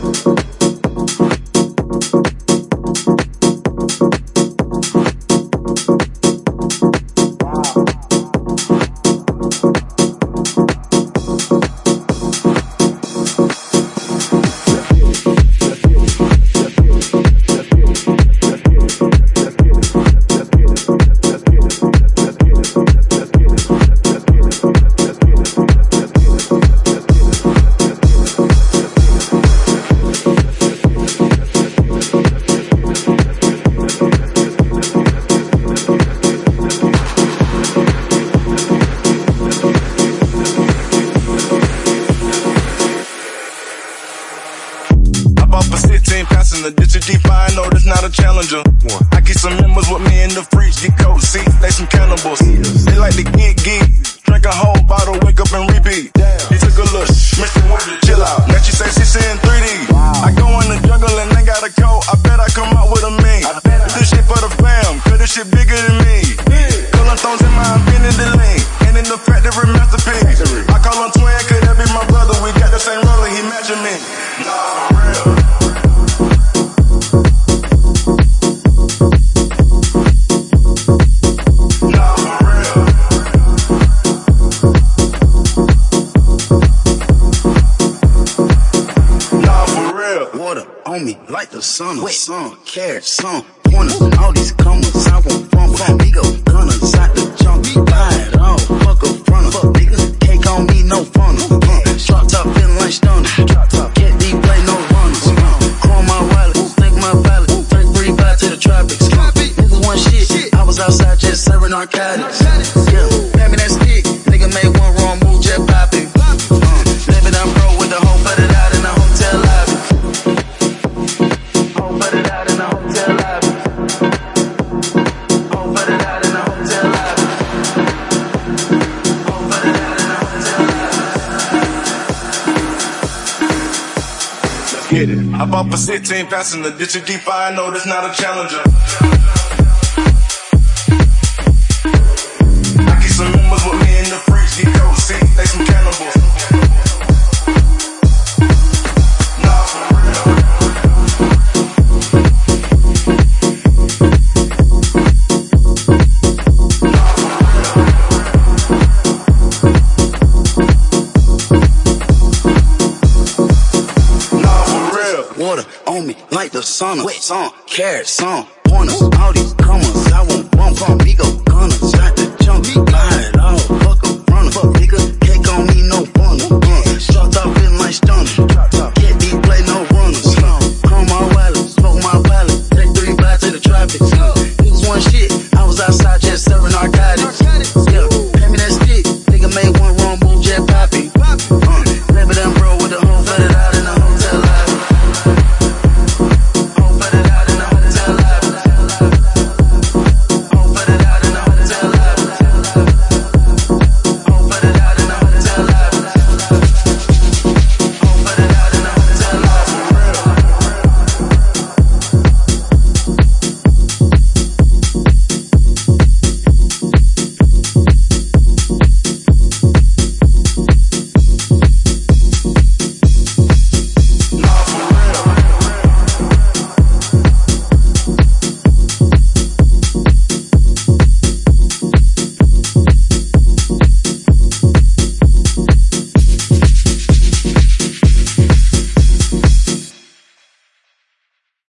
Some carrots, some pointers, all these comers. I want fun, we go gunners out the jump. Buy it all, fuck a front, fuck niggas. Cake on me, no fun. Drop top, feeling like stunner. Can't play no runners. Chrome my wallet, stick my ballot. 335 to the tropics. Nigga one shit, I was outside just serving narcotics. Yeah, hand me that stick, nigga made one wrong move, just pop it. Living I'm broke with the whole put it out in the hotel lobby. I bought for 16 passenger, ditch a deep, I know that's not a challenger. I keep some members with me in the freaks, get cold seat, they some cannibals. Nah, for real. Water on me like the sauna. Some carrots, some pointers. All these comers, I want fun, we go gunners. Got the jump,